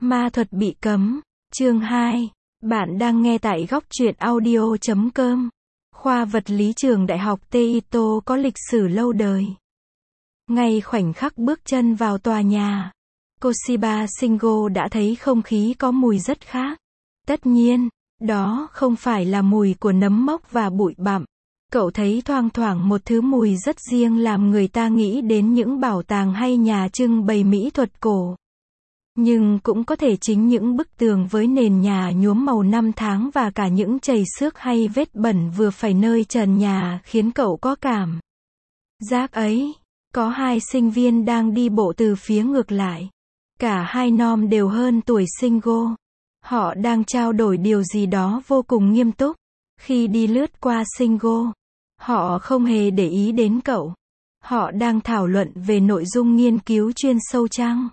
Ma thuật bị cấm. Chương 2. Bạn đang nghe tại góc truyện audio.com. Khoa vật lý trường Đại học Teito có lịch sử lâu đời. Ngay khoảnh khắc bước chân vào tòa nhà, Koshiba Shingo đã thấy không khí có mùi rất khác. Tất nhiên, đó không phải là mùi của nấm mốc và bụi bặm. Cậu thấy thoang thoảng một thứ mùi rất riêng làm người ta nghĩ đến những bảo tàng hay nhà trưng bày mỹ thuật cổ. Nhưng cũng có thể chính những bức tường với nền nhà nhuốm màu năm tháng và cả những chày xước hay vết bẩn vừa phải nơi trần nhà khiến cậu có cảm giác ấy. Có hai sinh viên đang đi bộ từ phía ngược lại. Cả hai nom đều hơn tuổi Shingo. Họ đang trao đổi điều gì đó vô cùng nghiêm túc. Khi đi lướt qua Shingo, họ không hề để ý đến cậu. Họ đang thảo luận về nội dung nghiên cứu chuyên sâu chăng?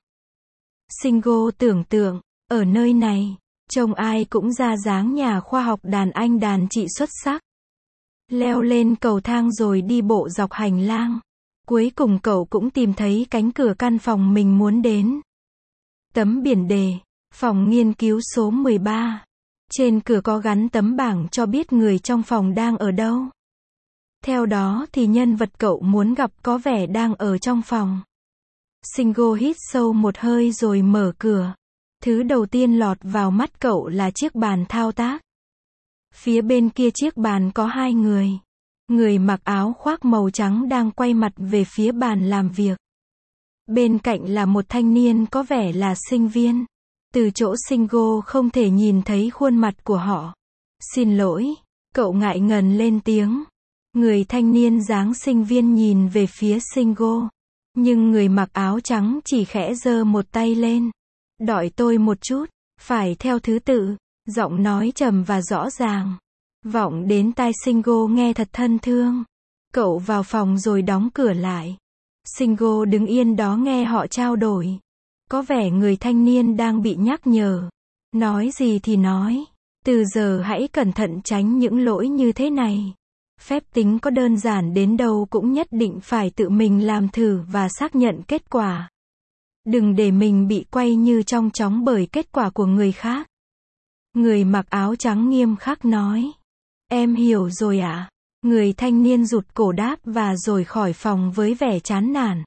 Shingo tưởng tượng, ở nơi này, trông ai cũng ra dáng nhà khoa học đàn anh đàn chị xuất sắc. Leo lên cầu thang rồi đi bộ dọc hành lang. Cuối cùng cậu cũng tìm thấy cánh cửa căn phòng mình muốn đến. Tấm biển đề, phòng nghiên cứu số 13. Trên cửa có gắn tấm bảng cho biết người trong phòng đang ở đâu. Theo đó thì nhân vật cậu muốn gặp có vẻ đang ở trong phòng. Shingo hít sâu một hơi rồi mở cửa. Thứ đầu tiên lọt vào mắt cậu là chiếc bàn thao tác. Phía bên kia chiếc bàn có hai người. Người mặc áo khoác màu trắng đang quay mặt về phía bàn làm việc. Bên cạnh là một thanh niên có vẻ là sinh viên. Từ chỗ Shingo không thể nhìn thấy khuôn mặt của họ. Xin lỗi, cậu ngại ngần lên tiếng. Người thanh niên dáng sinh viên nhìn về phía Shingo. Nhưng người mặc áo trắng chỉ khẽ giơ một tay lên. Đợi tôi một chút, phải theo thứ tự. Giọng nói trầm và rõ ràng. Vọng đến tai Shingo nghe thật thân thương. Cậu vào phòng rồi đóng cửa lại. Shingo đứng yên đó nghe họ trao đổi. Có vẻ người thanh niên đang bị nhắc nhở. Nói gì thì nói. Từ giờ hãy cẩn thận tránh những lỗi như thế này. Phép tính có đơn giản đến đâu cũng nhất định phải tự mình làm thử và xác nhận kết quả. Đừng để mình bị quay như trong chóng bởi kết quả của người khác. Người mặc áo trắng nghiêm khắc nói. Em hiểu rồi ạ. Người thanh niên rụt cổ đáp và rồi khỏi phòng với vẻ chán nản.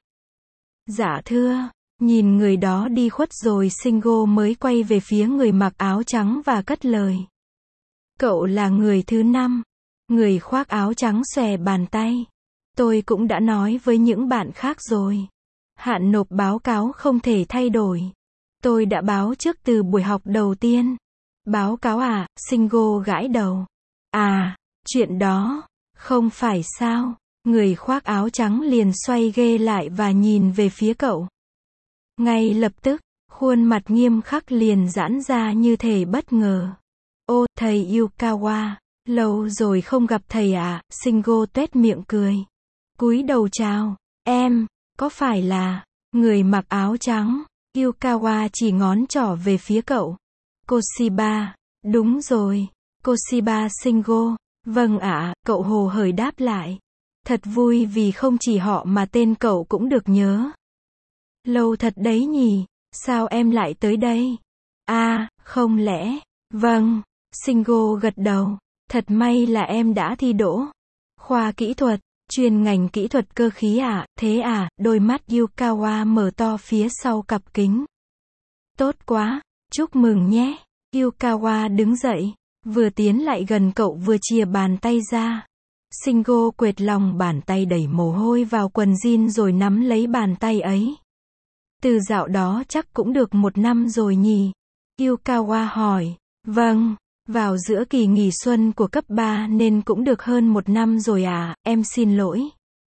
Dạ thưa. Nhìn người đó đi khuất rồi Shingo mới quay về phía người mặc áo trắng và cất lời. Cậu là người thứ 5. Người khoác áo trắng xòe bàn tay. Tôi cũng đã nói với những bạn khác rồi. Hạn nộp báo cáo không thể thay đổi. Tôi đã báo trước từ buổi học đầu tiên. Báo cáo à? Shingo gãi đầu. À, chuyện đó, không phải sao? Người khoác áo trắng liền xoay ghê lại và nhìn về phía cậu. Ngay lập tức, khuôn mặt nghiêm khắc liền giãn ra như thể bất ngờ. Ô, thầy Yukawa, lâu rồi không gặp thầy à? Shingo tuét miệng cười. Cúi đầu chào, em, có phải là, người mặc áo trắng? Yukawa chỉ ngón trỏ về phía cậu. Koshiba, đúng rồi. Koshiba Shingo, vâng ạ, cậu hồ hởi đáp lại. Thật vui vì không chỉ họ mà tên cậu cũng được nhớ. Lâu thật đấy nhỉ, sao em lại tới đây? À, không lẽ, vâng, Shingo gật đầu, thật may là em đã thi đỗ. Khoa kỹ thuật, chuyên ngành kỹ thuật cơ khí à, thế à, đôi mắt Yukawa mở to phía sau cặp kính. Tốt quá, chúc mừng nhé. Yukawa đứng dậy, vừa tiến lại gần cậu vừa chìa bàn tay ra. Shingo quệt lòng bàn tay đẩy mồ hôi vào quần jean rồi nắm lấy bàn tay ấy. Từ dạo đó chắc cũng được 1 năm rồi nhỉ? Yukawa hỏi. Vâng, vào giữa kỳ nghỉ xuân của cấp 3 nên cũng được hơn 1 năm rồi à, em xin lỗi.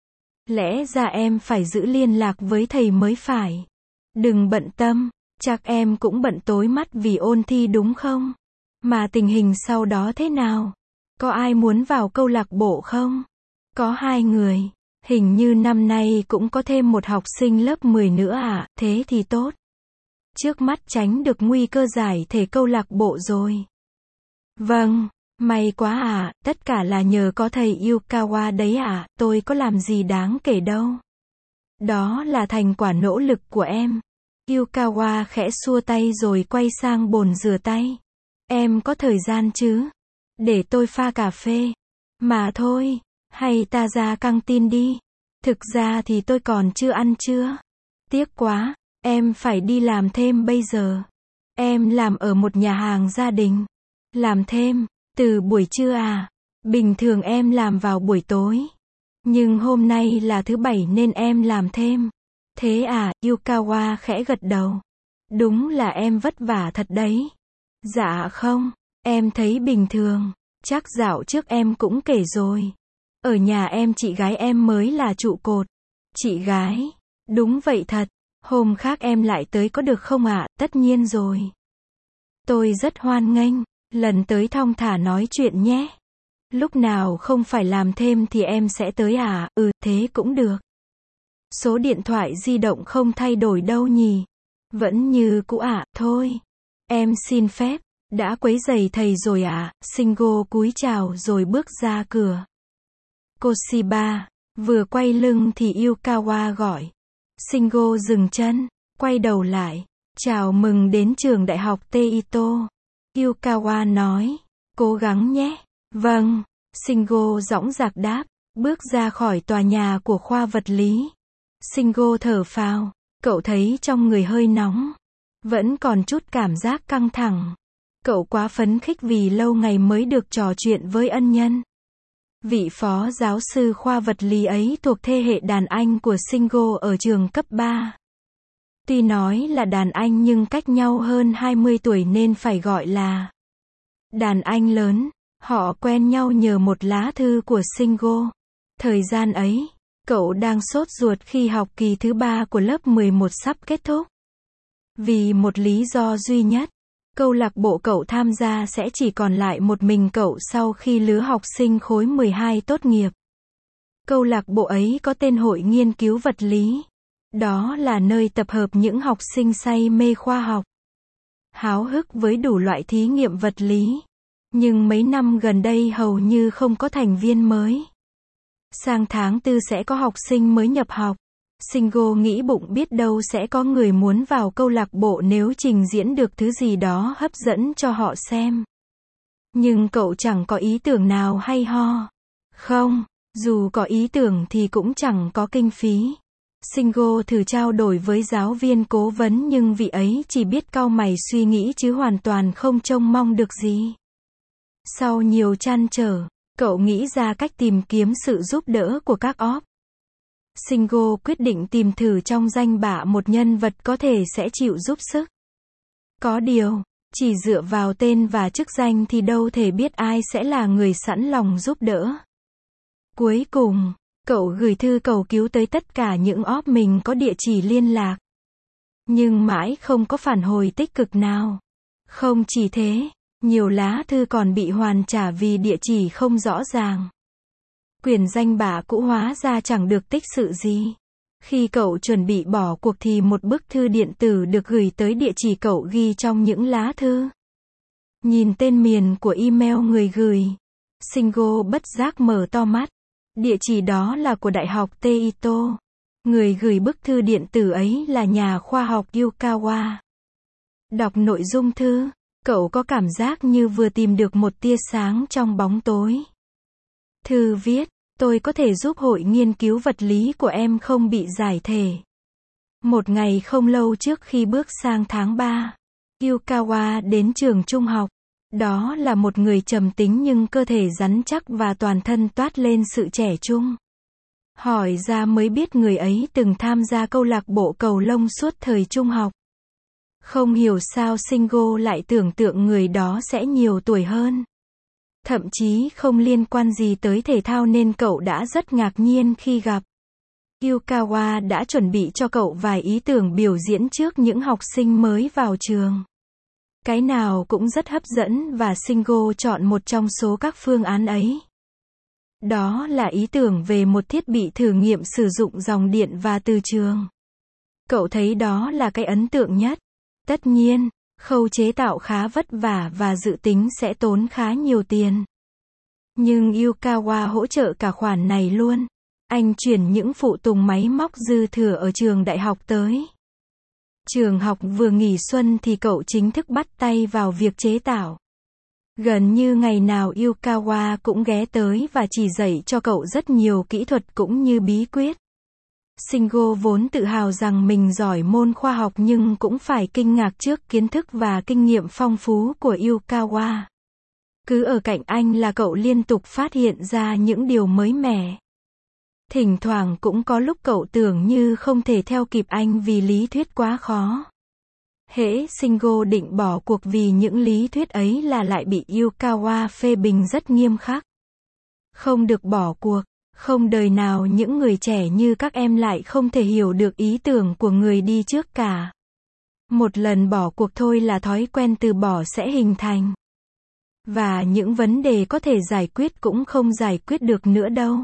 Lẽ ra em phải giữ liên lạc với thầy mới phải. Đừng bận tâm, chắc em cũng bận tối mắt vì ôn thi đúng không? Mà tình hình sau đó thế nào? Có ai muốn vào câu lạc bộ không? Có 2 người. Hình như năm nay cũng có thêm một học sinh lớp 10 nữa à, thế thì tốt. Trước mắt tránh được nguy cơ giải thể câu lạc bộ rồi. Vâng, may quá à, tất cả là nhờ có thầy Yukawa đấy à, tôi có làm gì đáng kể đâu. Đó là thành quả nỗ lực của em. Yukawa khẽ xua tay rồi quay sang bồn rửa tay. Em có thời gian chứ? Để tôi pha cà phê. Mà thôi, hay ta ra căng tin đi. Thực ra thì tôi còn chưa ăn trưa. Tiếc quá, em phải đi làm thêm bây giờ. Em làm ở một nhà hàng gia đình. Làm thêm, từ buổi trưa à? Bình thường em làm vào buổi tối. Nhưng hôm nay là thứ bảy nên em làm thêm. Thế à, Yukawa khẽ gật đầu. Đúng là em vất vả thật đấy. Dạ không, em thấy bình thường. Chắc dạo trước em cũng kể rồi. Ở nhà em chị gái em mới là trụ cột. Chị gái? Đúng vậy thật. Hôm khác em lại tới có được không ạ? Tất nhiên rồi. Tôi rất hoan nghênh. Lần tới thong thả nói chuyện nhé. Lúc nào không phải làm thêm thì em sẽ tới à? Ừ, thế cũng được. Số điện thoại di động không thay đổi đâu nhỉ? Vẫn như cũ ạ, thôi. Em xin phép, đã quấy rầy thầy rồi ạ. Shingo cúi chào rồi bước ra cửa. Koshiba, vừa quay lưng thì Yukawa gọi. Shingo dừng chân, quay đầu lại. Chào mừng đến trường đại học Teito. Yukawa nói, cố gắng nhé. Vâng, Shingo dõng dạc đáp, bước ra khỏi tòa nhà của khoa vật lý. Shingo thở phào, cậu thấy trong người hơi nóng. Vẫn còn chút cảm giác căng thẳng. Cậu quá phấn khích vì lâu ngày mới được trò chuyện với ân nhân. Vị phó giáo sư khoa vật lý ấy thuộc thế hệ đàn anh của Shingo ở trường cấp 3. Tuy nói là đàn anh nhưng cách nhau hơn 20 tuổi nên phải gọi là đàn anh lớn. Họ quen nhau nhờ một lá thư của Shingo. Thời gian ấy, cậu đang sốt ruột khi học kỳ thứ 3 của lớp 11 sắp kết thúc. Vì một lý do duy nhất, câu lạc bộ cậu tham gia sẽ chỉ còn lại một mình cậu sau khi lứa học sinh khối 12 tốt nghiệp. Câu lạc bộ ấy có tên Hội Nghiên cứu Vật lý. Đó là nơi tập hợp những học sinh say mê khoa học, háo hức với đủ loại thí nghiệm vật lý. Nhưng mấy năm gần đây hầu như không có thành viên mới. Sang tháng 4 sẽ có học sinh mới nhập học. Shingo nghĩ bụng biết đâu sẽ có người muốn vào câu lạc bộ nếu trình diễn được thứ gì đó hấp dẫn cho họ xem. Nhưng cậu chẳng có ý tưởng nào hay ho. Không, dù có ý tưởng thì cũng chẳng có kinh phí. Shingo thử trao đổi với giáo viên cố vấn nhưng vị ấy chỉ biết cau mày suy nghĩ chứ hoàn toàn không trông mong được gì. Sau nhiều trăn trở, cậu nghĩ ra cách tìm kiếm sự giúp đỡ của các OP. Shingo quyết định tìm thử trong danh bạ một nhân vật có thể sẽ chịu giúp sức. Có điều, chỉ dựa vào tên và chức danh thì đâu thể biết ai sẽ là người sẵn lòng giúp đỡ. Cuối cùng, cậu gửi thư cầu cứu tới tất cả những OP mình có địa chỉ liên lạc. Nhưng mãi không có phản hồi tích cực nào. Không chỉ thế, nhiều lá thư còn bị hoàn trả vì địa chỉ không rõ ràng. Quyển danh bạ cũ hóa ra chẳng được tích sự gì. Khi cậu chuẩn bị bỏ cuộc thì một bức thư điện tử được gửi tới địa chỉ cậu ghi trong những lá thư. Nhìn tên miền của email người gửi, Shingo bất giác mở to mắt. Địa chỉ đó là của Đại học Teito. Người gửi bức thư điện tử ấy là nhà khoa học Yukawa. Đọc nội dung thư, cậu có cảm giác như vừa tìm được một tia sáng trong bóng tối. Thư viết, tôi có thể giúp hội nghiên cứu vật lý của em không bị giải thể. Một ngày không lâu trước khi bước sang tháng 3, Yukawa đến trường trung học. Đó là một người trầm tính nhưng cơ thể rắn chắc và toàn thân toát lên sự trẻ trung. Hỏi ra mới biết người ấy từng tham gia câu lạc bộ cầu lông suốt thời trung học. Không hiểu sao Shingo lại tưởng tượng người đó sẽ nhiều tuổi hơn. Thậm chí không liên quan gì tới thể thao nên cậu đã rất ngạc nhiên khi gặp. Yukawa đã chuẩn bị cho cậu vài ý tưởng biểu diễn trước những học sinh mới vào trường. Cái nào cũng rất hấp dẫn và Shingo chọn một trong số các phương án ấy. Đó là ý tưởng về một thiết bị thử nghiệm sử dụng dòng điện và từ trường. Cậu thấy đó là cái ấn tượng nhất. Tất nhiên, khâu chế tạo khá vất vả và dự tính sẽ tốn khá nhiều tiền. Nhưng Yukawa hỗ trợ cả khoản này luôn. Anh chuyển những phụ tùng máy móc dư thừa ở trường đại học tới Trường học vừa nghỉ xuân thì cậu chính thức bắt tay vào việc chế tạo. Gần như ngày nào Yukawa cũng ghé tới và chỉ dạy cho cậu rất nhiều kỹ thuật cũng như bí quyết. Shingo vốn tự hào rằng mình giỏi môn khoa học nhưng cũng phải kinh ngạc trước kiến thức và kinh nghiệm phong phú của Yukawa. Cứ ở cạnh anh là cậu liên tục phát hiện ra những điều mới mẻ. Thỉnh thoảng cũng có lúc cậu tưởng như không thể theo kịp anh vì lý thuyết quá khó. Hễ Shingo định bỏ cuộc vì những lý thuyết ấy là lại bị Yukawa phê bình rất nghiêm khắc. Không được bỏ cuộc, không đời nào những người trẻ như các em lại không thể hiểu được ý tưởng của người đi trước cả. Một lần bỏ cuộc thôi là thói quen từ bỏ sẽ hình thành. Và những vấn đề có thể giải quyết cũng không giải quyết được nữa đâu.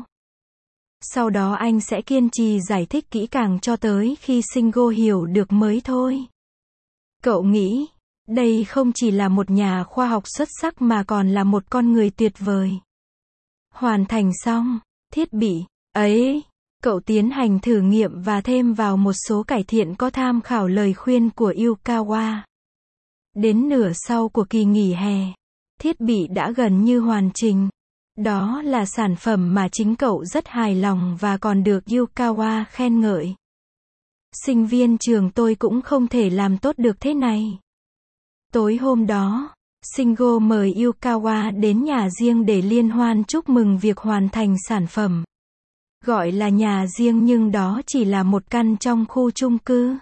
Sau đó anh sẽ kiên trì giải thích kỹ càng cho tới khi Shingo hiểu được mới thôi. Cậu nghĩ, đây không chỉ là một nhà khoa học xuất sắc mà còn là một con người tuyệt vời. Hoàn thành xong thiết bị ấy, cậu tiến hành thử nghiệm và thêm vào một số cải thiện có tham khảo lời khuyên của Yukawa. Đến nửa sau của kỳ nghỉ hè, thiết bị đã gần như hoàn chỉnh. Đó là sản phẩm mà chính cậu rất hài lòng và còn được Yukawa khen ngợi. Sinh viên trường tôi cũng không thể làm tốt được thế này. Tối hôm đó, Shingo mời Yukawa đến nhà riêng để liên hoan chúc mừng việc hoàn thành sản phẩm. Gọi là nhà riêng nhưng đó chỉ là một căn trong khu chung cư.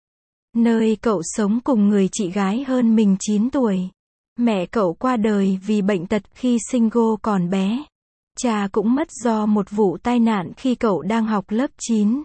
Nơi cậu sống cùng người chị gái hơn mình 9 tuổi. Mẹ cậu qua đời vì bệnh tật khi Shingo còn bé. Cha cũng mất do một vụ tai nạn khi cậu đang học lớp 9.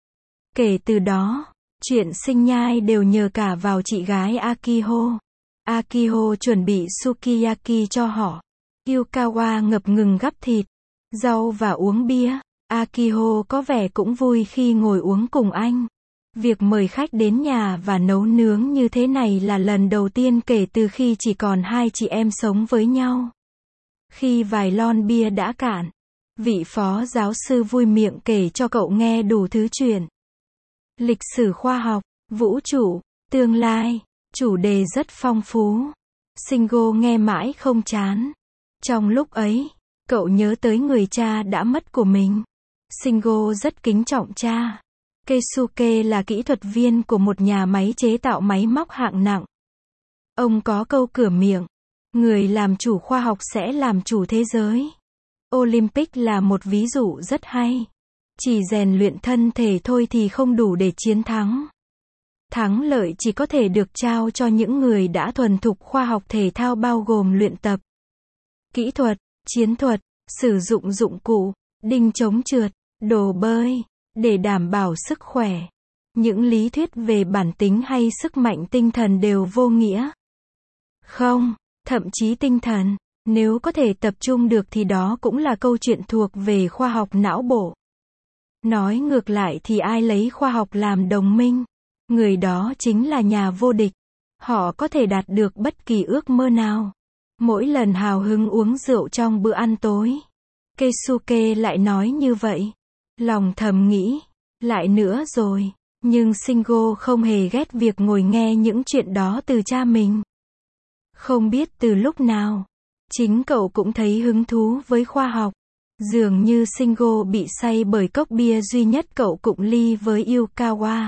Kể từ đó, chuyện sinh nhai đều nhờ cả vào chị gái Akiho. Akiho chuẩn bị sukiyaki cho họ. Yukawa ngập ngừng gắp thịt, rau và uống bia. Akiho có vẻ cũng vui khi ngồi uống cùng anh. Việc mời khách đến nhà và nấu nướng như thế này là lần đầu tiên kể từ khi chỉ còn hai chị em sống với nhau. Khi vài lon bia đã cạn, vị phó giáo sư vui miệng kể cho cậu nghe đủ thứ chuyện. Lịch sử khoa học, vũ trụ, tương lai, chủ đề rất phong phú. Shingo nghe mãi không chán. Trong lúc ấy, cậu nhớ tới người cha đã mất của mình. Shingo rất kính trọng cha. Keisuke là kỹ thuật viên của một nhà máy chế tạo máy móc hạng nặng. Ông có câu cửa miệng, người làm chủ khoa học sẽ làm chủ thế giới. Olympic là một ví dụ rất hay. Chỉ rèn luyện thân thể thôi thì không đủ để chiến thắng. Thắng lợi chỉ có thể được trao cho những người đã thuần thục khoa học thể thao bao gồm luyện tập, kỹ thuật, chiến thuật, sử dụng dụng cụ, đinh chống trượt, đồ bơi, để đảm bảo sức khỏe. Những lý thuyết về bản tính hay sức mạnh tinh thần đều vô nghĩa. Không, thậm chí tinh thần, nếu có thể tập trung được thì đó cũng là câu chuyện thuộc về khoa học não bộ. Nói ngược lại thì ai lấy khoa học làm đồng minh, người đó chính là nhà vô địch. Họ có thể đạt được bất kỳ ước mơ nào. Mỗi lần hào hứng uống rượu trong bữa ăn tối, Keisuke lại nói như vậy. Lòng thầm nghĩ, lại nữa rồi. Nhưng Shingo không hề ghét việc ngồi nghe những chuyện đó từ cha mình. Không biết từ lúc nào, chính cậu cũng thấy hứng thú với khoa học. Dường như Shingo bị say bởi cốc bia duy nhất cậu cụng ly với Yukawa.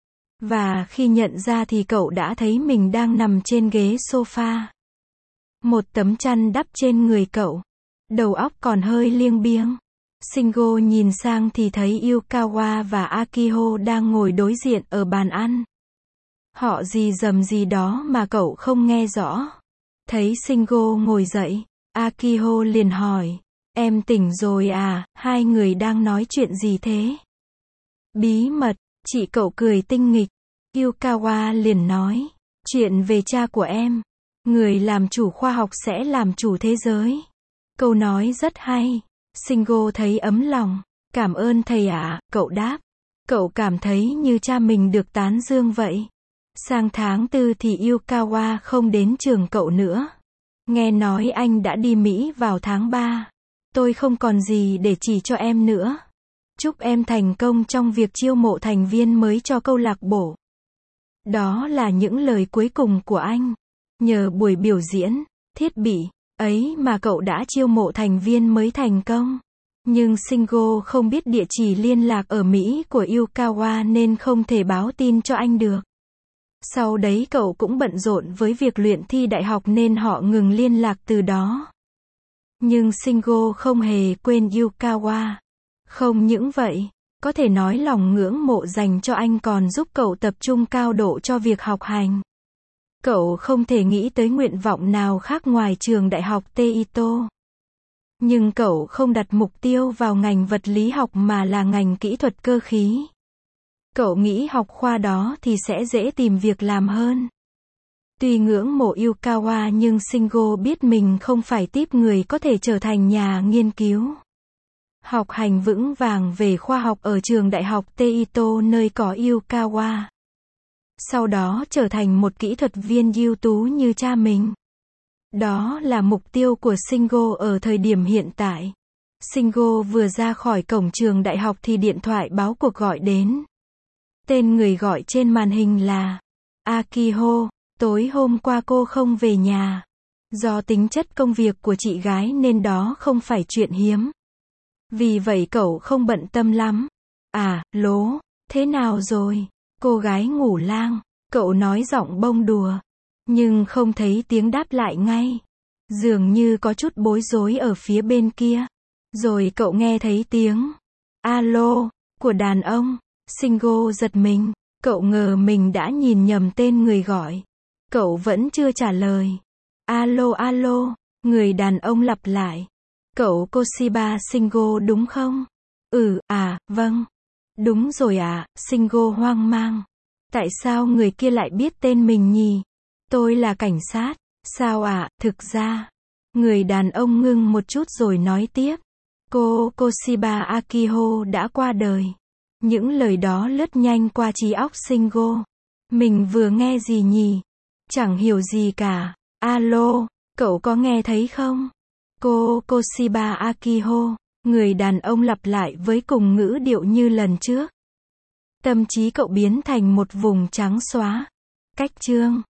Và khi nhận ra thì cậu đã thấy mình đang nằm trên ghế sofa. Một tấm chăn đắp trên người cậu. Đầu óc còn hơi liêng biếng. Shingo nhìn sang thì thấy Yukawa và Akiho đang ngồi đối diện ở bàn ăn. Họ rì rầm gì đó mà cậu không nghe rõ. Thấy Shingo ngồi dậy, Akiho liền hỏi, em tỉnh rồi à, hai người đang nói chuyện gì thế? Bí mật, chị cậu cười tinh nghịch. Yukawa liền nói, chuyện về cha của em. Người làm chủ khoa học sẽ làm chủ thế giới. Câu nói rất hay. Shingo thấy ấm lòng. Cảm ơn thầy ạ, cậu đáp. Cậu cảm thấy như cha mình được tán dương vậy. Sang tháng 4 thì Yukawa không đến trường cậu nữa. Nghe nói anh đã đi Mỹ vào tháng 3. Tôi không còn gì để chỉ cho em nữa. Chúc em thành công trong việc chiêu mộ thành viên mới cho câu lạc bộ. Đó là những lời cuối cùng của anh. Nhờ buổi biểu diễn, thiết bị ấy mà cậu đã chiêu mộ thành viên mới thành công. Nhưng Shingo không biết địa chỉ liên lạc ở Mỹ của Yukawa nên không thể báo tin cho anh được. Sau đấy cậu cũng bận rộn với việc luyện thi đại học nên họ ngừng liên lạc từ đó. Nhưng Shingo không hề quên Yukawa. Không những vậy, có thể nói lòng ngưỡng mộ dành cho anh còn giúp cậu tập trung cao độ cho việc học hành. Cậu không thể nghĩ tới nguyện vọng nào khác ngoài trường đại học Teito. Nhưng cậu không đặt mục tiêu vào ngành vật lý học mà là ngành kỹ thuật cơ khí. Cậu nghĩ học khoa đó thì sẽ dễ tìm việc làm hơn. Tuy ngưỡng mộ Yukawa nhưng Shingo biết mình không phải típ người có thể trở thành nhà nghiên cứu. Học hành vững vàng về khoa học ở trường đại học Teito nơi có Yukawa. Sau đó trở thành một kỹ thuật viên ưu tú như cha mình. Đó là mục tiêu của Shingo ở thời điểm hiện tại. Shingo vừa ra khỏi cổng trường đại học thì điện thoại báo cuộc gọi đến. Tên người gọi trên màn hình là Akiho. Tối hôm qua cô không về nhà. Do tính chất công việc của chị gái nên đó không phải chuyện hiếm. Vì vậy cậu không bận tâm lắm. À, lố, thế nào rồi? Cô gái ngủ lang. Cậu nói giọng bông đùa. Nhưng không thấy tiếng đáp lại ngay. Dường như có chút bối rối ở phía bên kia. Rồi cậu nghe thấy tiếng alo của đàn ông. Shingo giật mình. Cậu ngờ mình đã nhìn nhầm tên người gọi. Cậu vẫn chưa trả lời. Alo alo. Người đàn ông lặp lại. Cậu Koshiba Shingo đúng không? Vâng. Đúng rồi ạ. Shingo hoang mang. Tại sao người kia lại biết tên mình nhỉ? Tôi là cảnh sát. Sao ạ? Thực ra. Người đàn ông ngưng một chút rồi nói tiếp. Cô Koshiba Akiho đã qua đời. Những lời đó lướt nhanh qua trí óc Shingo. Mình vừa nghe gì nhỉ? Chẳng hiểu gì cả. Alo, cậu có nghe thấy không? Cô Koshiba Akiho. Người đàn ông lặp lại với cùng ngữ điệu như lần trước. Tâm trí cậu biến thành một vùng trắng xóa. Cách chương